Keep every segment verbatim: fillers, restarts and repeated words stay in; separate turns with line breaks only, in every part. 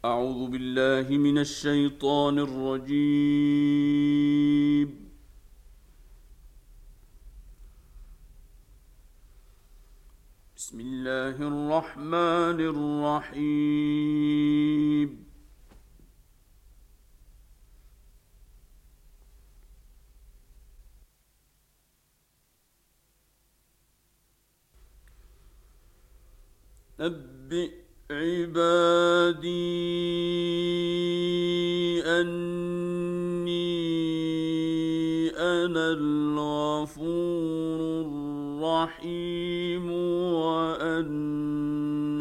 أعوذ بالله من الشيطان الرجيم. بسم الله الرحمن الرحيم. نبئ عبادي أني أنا الغفور الرحيم وأن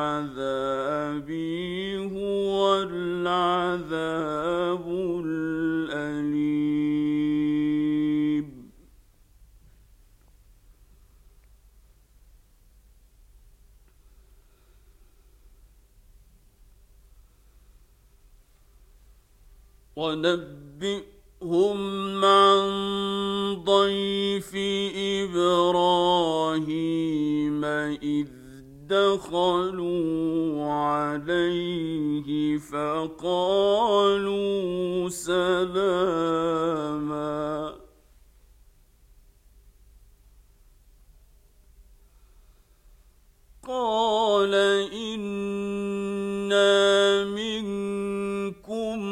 عذابي هو العذاب الأليم. ونبئهم عن ضيف إبراهيم إذ دخلوا عليه فقالوا سلاما. قال إنا منكم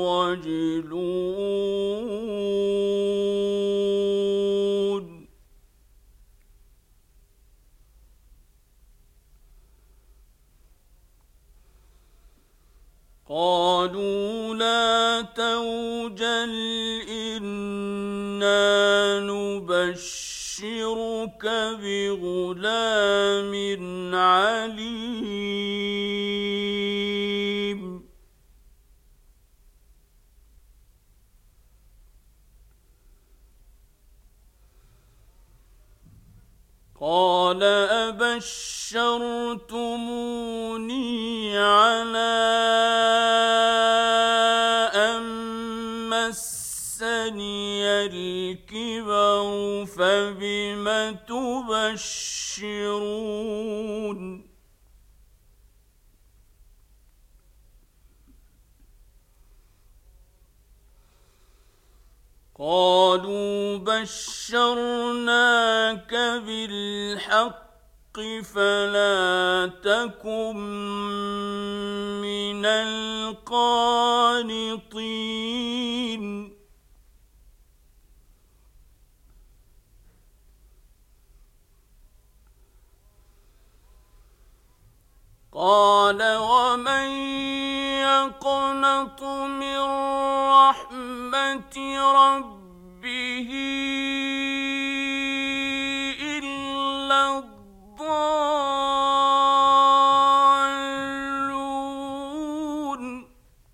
وجلون. قالوا لا توجل إنا نبشرك بغلام عليم. قال أبشرتموني على أن مسني الكبر فبم تبشرون. قالوا بشرناك بالحق فلا تكن من القانطين. قال ومن يقنط من رحمة ربه إلا الضالون.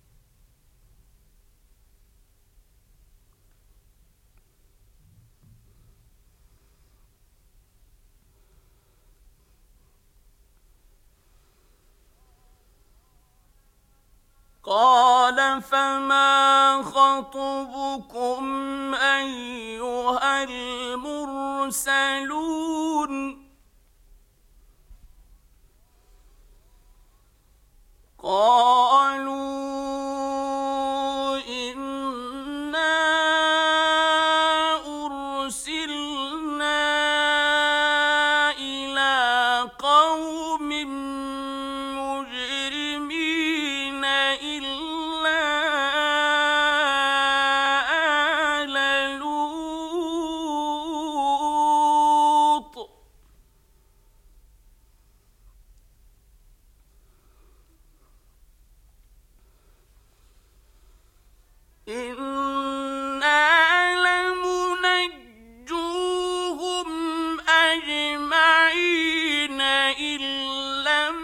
قال فما خطبكم أيها المرسلون. قالوا إنا أرسلنا إلى قوم مجرمين إلا آل لوط. إنا لمنجوهم أجمعين إلا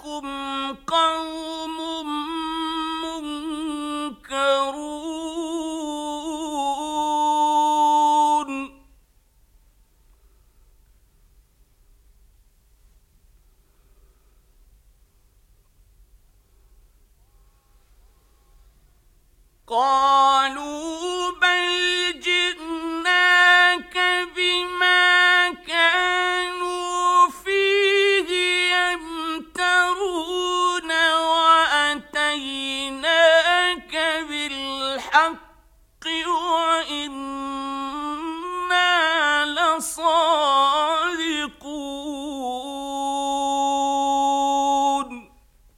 إنكم قوم منكرون قالوا بل جئناك بما كانوا فيه يمترون وأتيناك بالحق وإنا لصادقون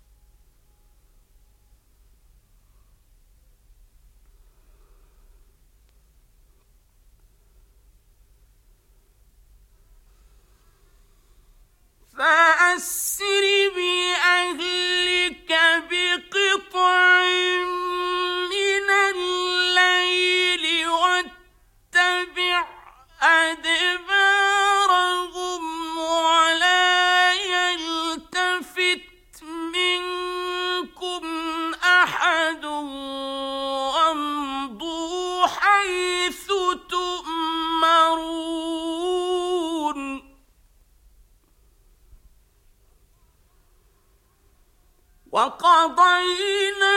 فأسر بأهلك بقطع من الليل واتبع أدبارهم ولا يلتفت منكم أحد وامضوا حيث تؤمرون وقضينا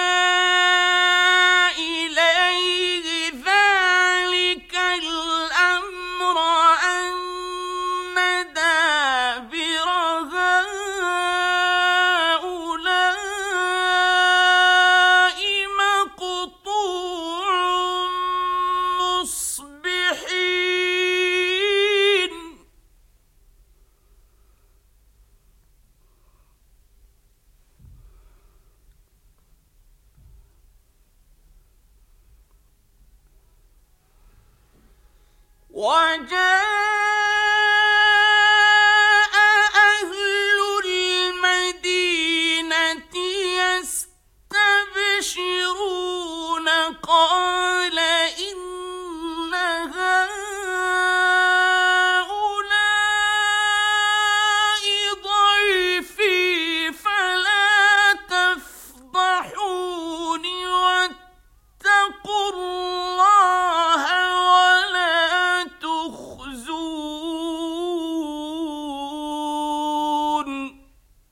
إليه ذلك الأمر أن دابر هؤلاء مقطوع مصبحين وجاء أهل المدينة يستبشرون قال إن هؤلاء ضيفي فلا تفضحوني واتقوا الله ولا تخزون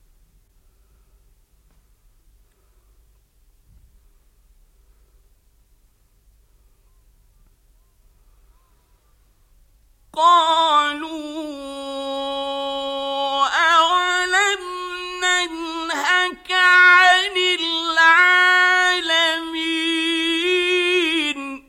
قالوا أولم ننهك عن العالمين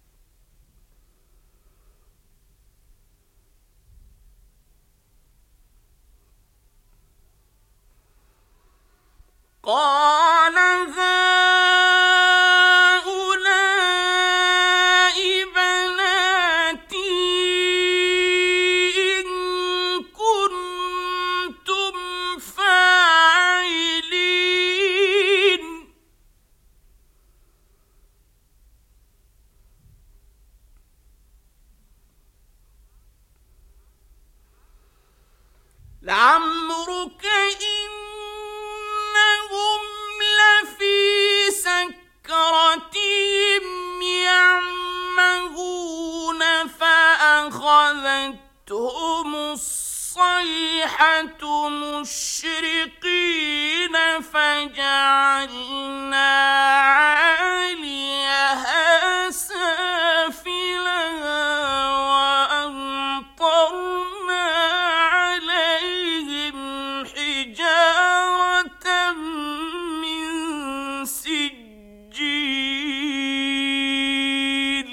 قال هؤلاء بناتي إن كنتم فاعلين لعمرك إنهم لفي سكرتهم يعمهون فأخذتهم الصيحة مشرقين فجعلنا عاليها سافلها وأمطرنا عليهم حجارة من سجيل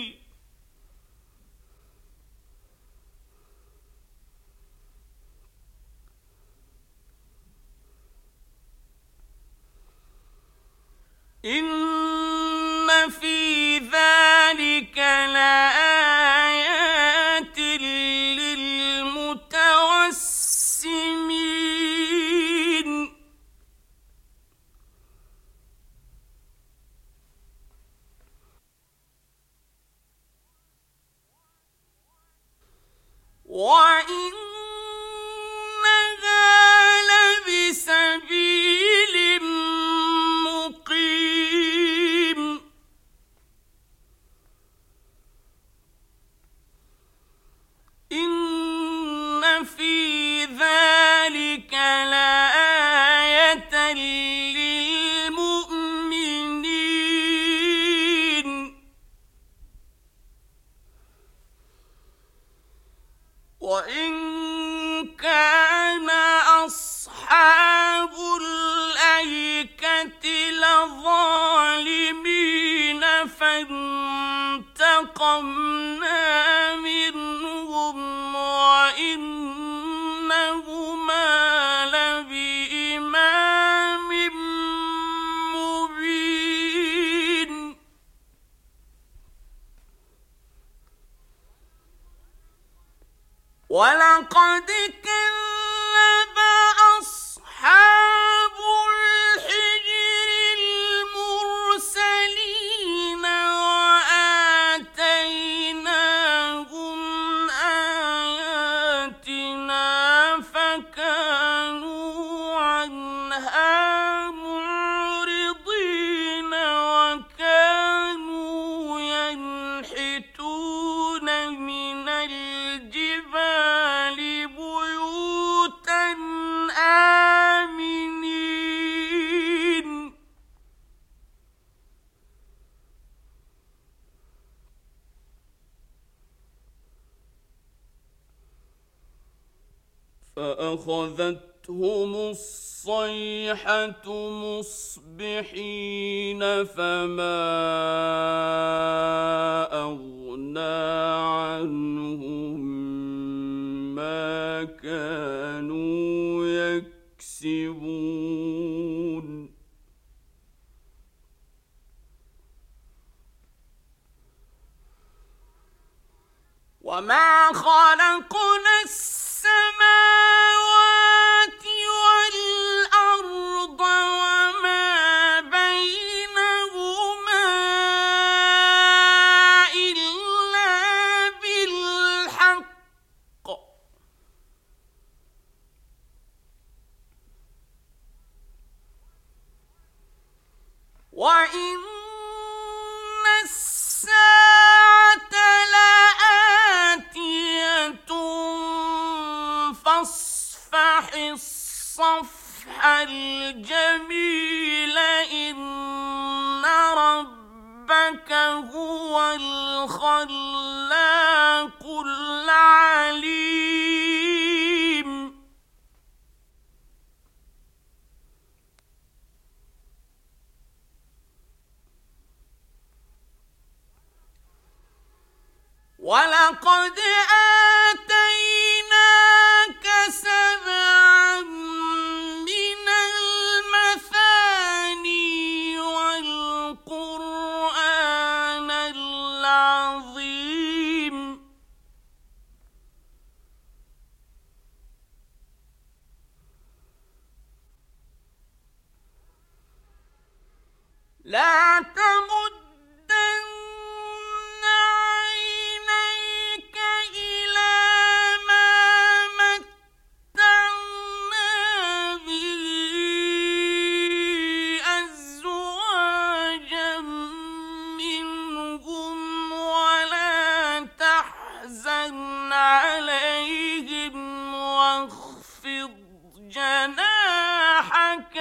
إن في ذلك لآيات للمتوسمين وإنها لبسبيل للمؤمنين وإن كان أصحاب الأيكة لظالمين فانتقمنا منهم وإنهما لبإمام مبين ولقد كذب أصحاب الحجر المرسلين وآتيناهم آياتنا فكانوا عنها معرضين وكانوا ينحتون من الجبال بيوتا آمنين فأخذتهم الصيحة مصبحين فما أغنى عنهم ما كانوا يكسبون وما خلقنا السماوات والأرض وما بينهما إلا بالحق وإن الساعة لآتية فاصفح الصفح الجميل إن ربك هو الخلاق العليم ولقد آتيناك سبعا من المثاني والقرآن العظيم لا تمدن عينيك إلى ما متعنا به أزواجا منهم ولا تحزن عليهم واخفض جناحك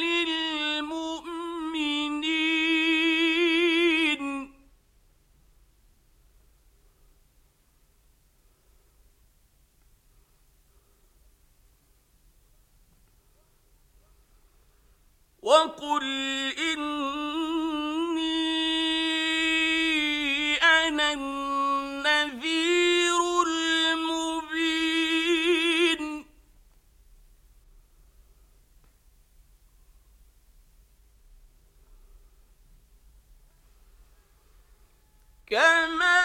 للمؤمنين وقل إني أنا النذير المبين كما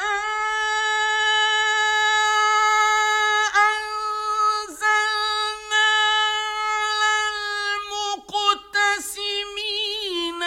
أنزلنا على المقتسمين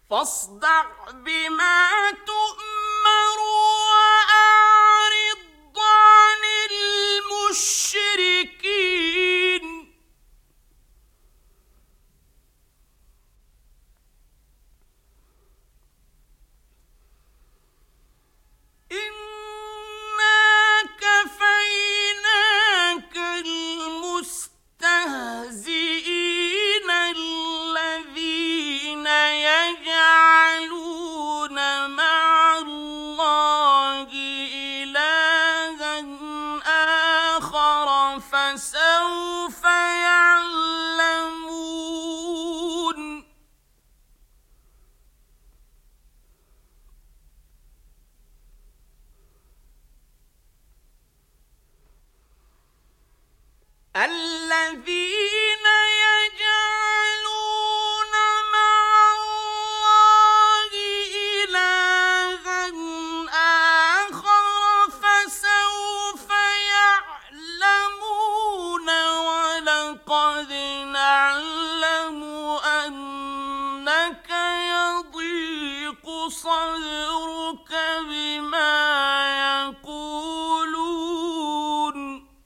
فاصدع بما تؤمر وأعرض عن المشركين إنا كفيناك المستهزئين الذين يجعلون مع الله إلها آخر فسوف يعلمون الذين يجعلون مع الله إلها آخر فسوف يعلمون ولقد نعلم أنك يضيق صدرك بما يقولون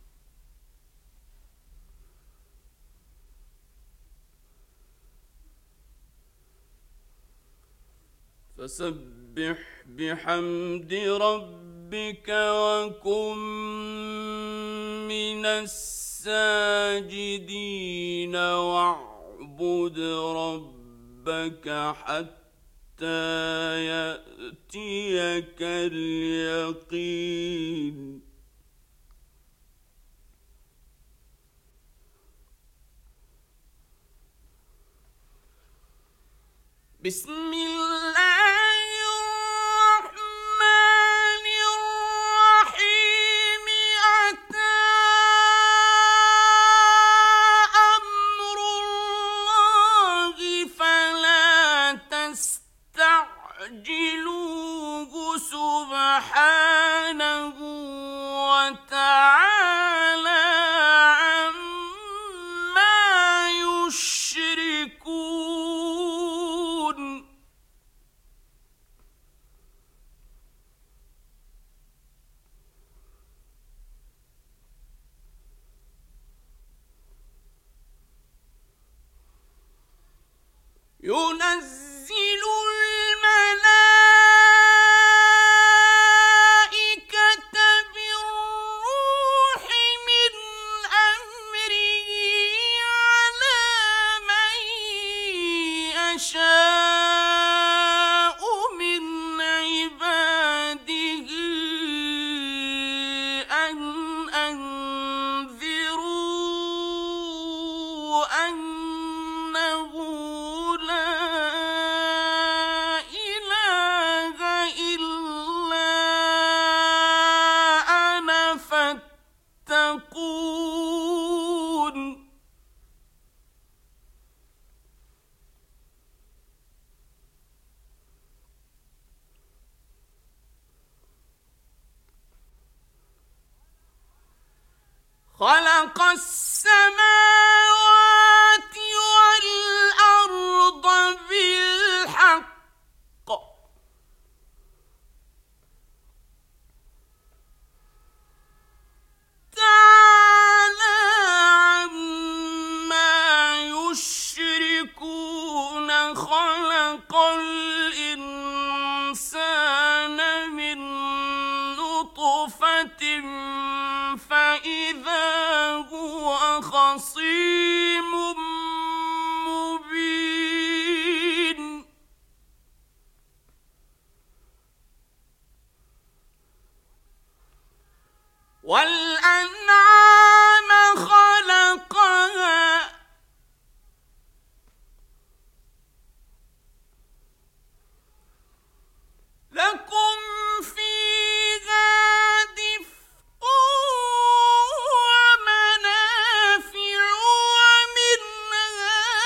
فسبح بحمد ربك وكن من الساجدين واعبد ربك حتى يأتيك اليقين بسم الله الرحمن الرحيم أتى أمر الله فلا تستعجلوه سبحانه وتعالى عما يشركون ينزل الملائكة بالروح من أمره على من يشاء من عباده أن أنذروا أنه خلق السماوات والأرض بالحق تعالى عما يشركون خلق الإنسان من نطفة فإذا هو خصيم مبين والأنعام خلقها لكم فيها دفء ومنافع ومنها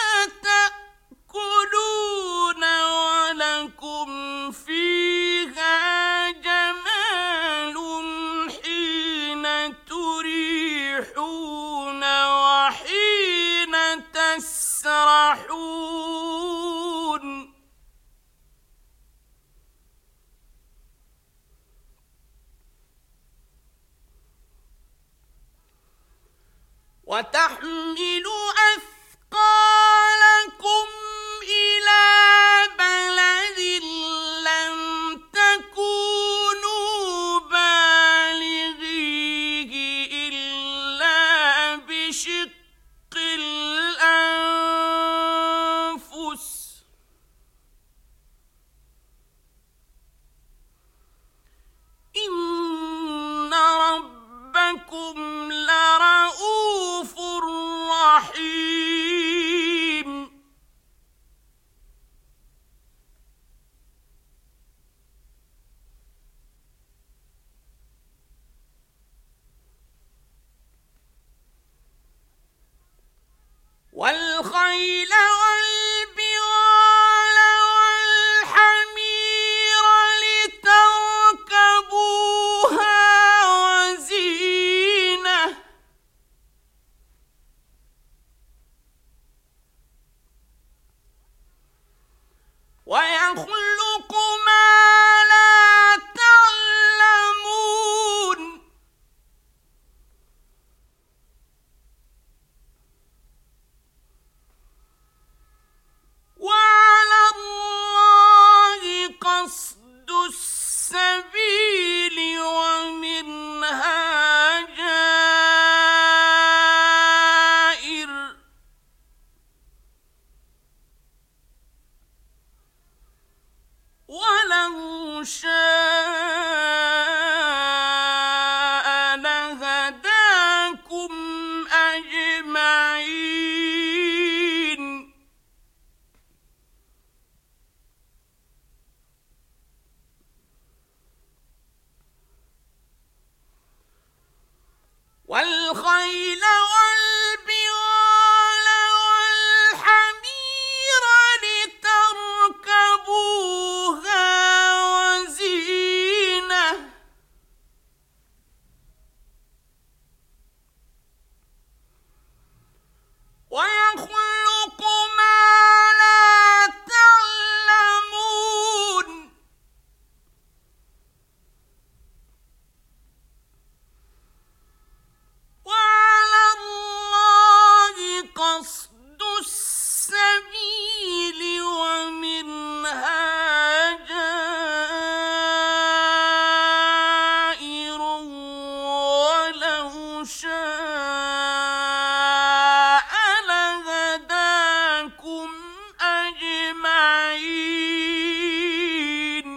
تأكلون ولكم فيها جمال حين تريحون وحين تسرحون وتحمل أثقالكم إلى بلد لم تكونوا بالغيه إلا بشق الأنفس إن ربكم لرؤوف رحيم. والخيل والبغال والحمير لتركبوها وزينة ويخلق ما لا تعلمون وعلى الله قصد السبيل ومنها جائر ولو شاء لهداكم أجمعين. والخيل والبغال والحمير لتركبوها وزينة ويخلق ما لا تعلمون وعلى الله قصد السبيل ومنها جائر ولو شاء لهداكم أجمعين.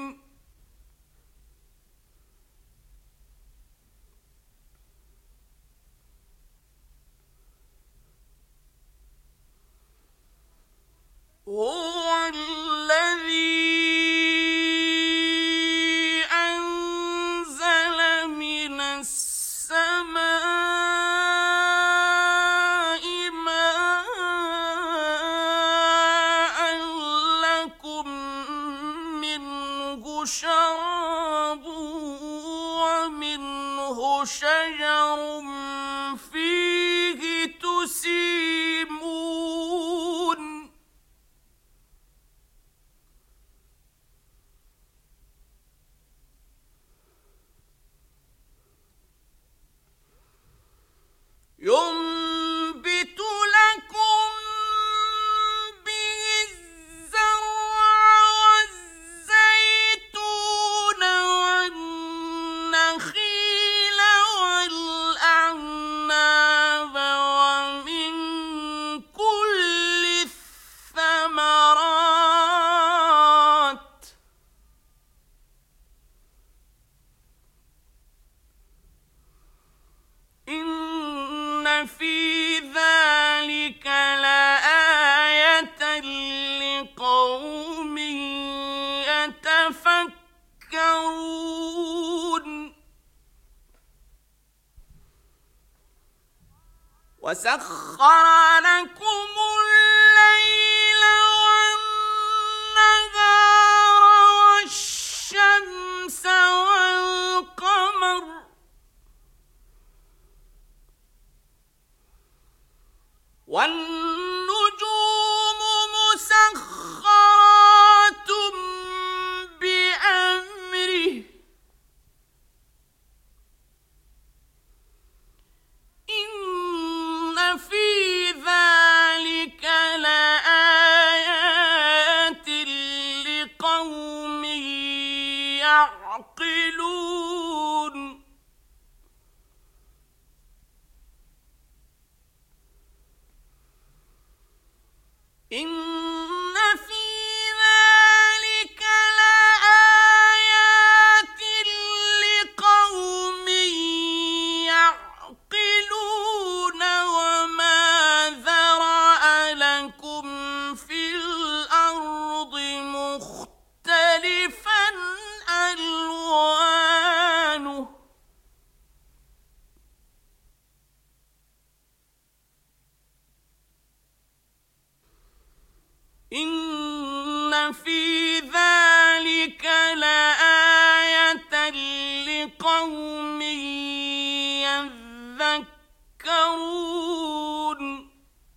هو الذي أنزل من السماء ماء لكم منه شراب ومنه شجر فيه تسيمون ينبت لكم به الزرع والزيتون والنخيل والأعناب ومن كل الثمرات إن في ذلك لآية لقوم يتفكرون. وسخر لكم الليل والنهار والشمس والقمر والنجوم مسخرات بأمره إن في ذلك لآية لقوم يذكرون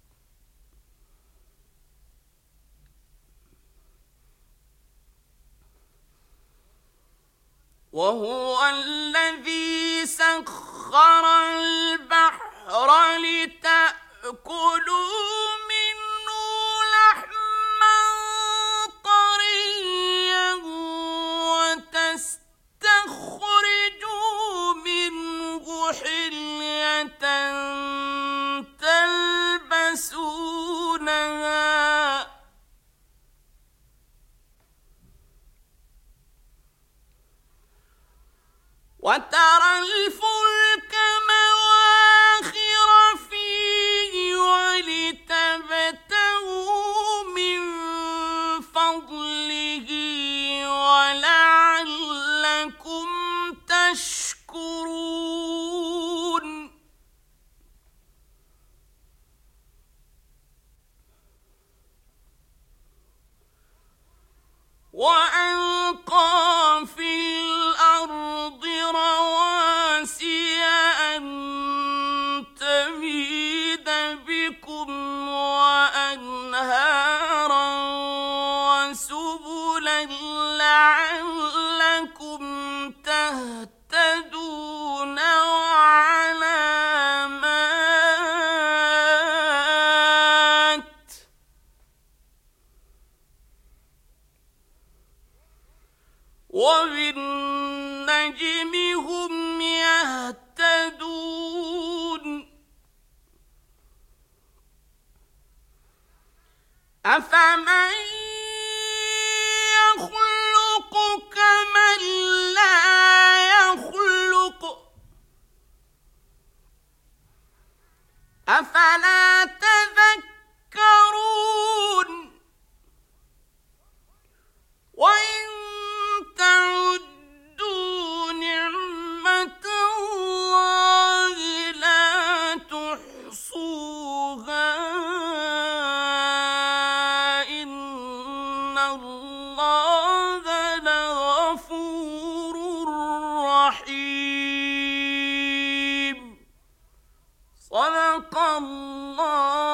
وهو الذي سخر البحر لتأكلوا منه لحما طريا وتستخرجوا منه حلية تلبسونها وترى الفلك مواخر فيه ولتبتغوا من فضله ولعلكم تشكرون وألقى في الأرض رواسي أن تميد بكم وأنهارا وسبلا لعلكم تهتدون وعلامات وبالنجم هم يهتدون أفمن يخلق كمن لا يخلق أفلا تذكرون وإن تعدوا نعمة الله لا تحصوها إن الله لغفور رحيم صدق الله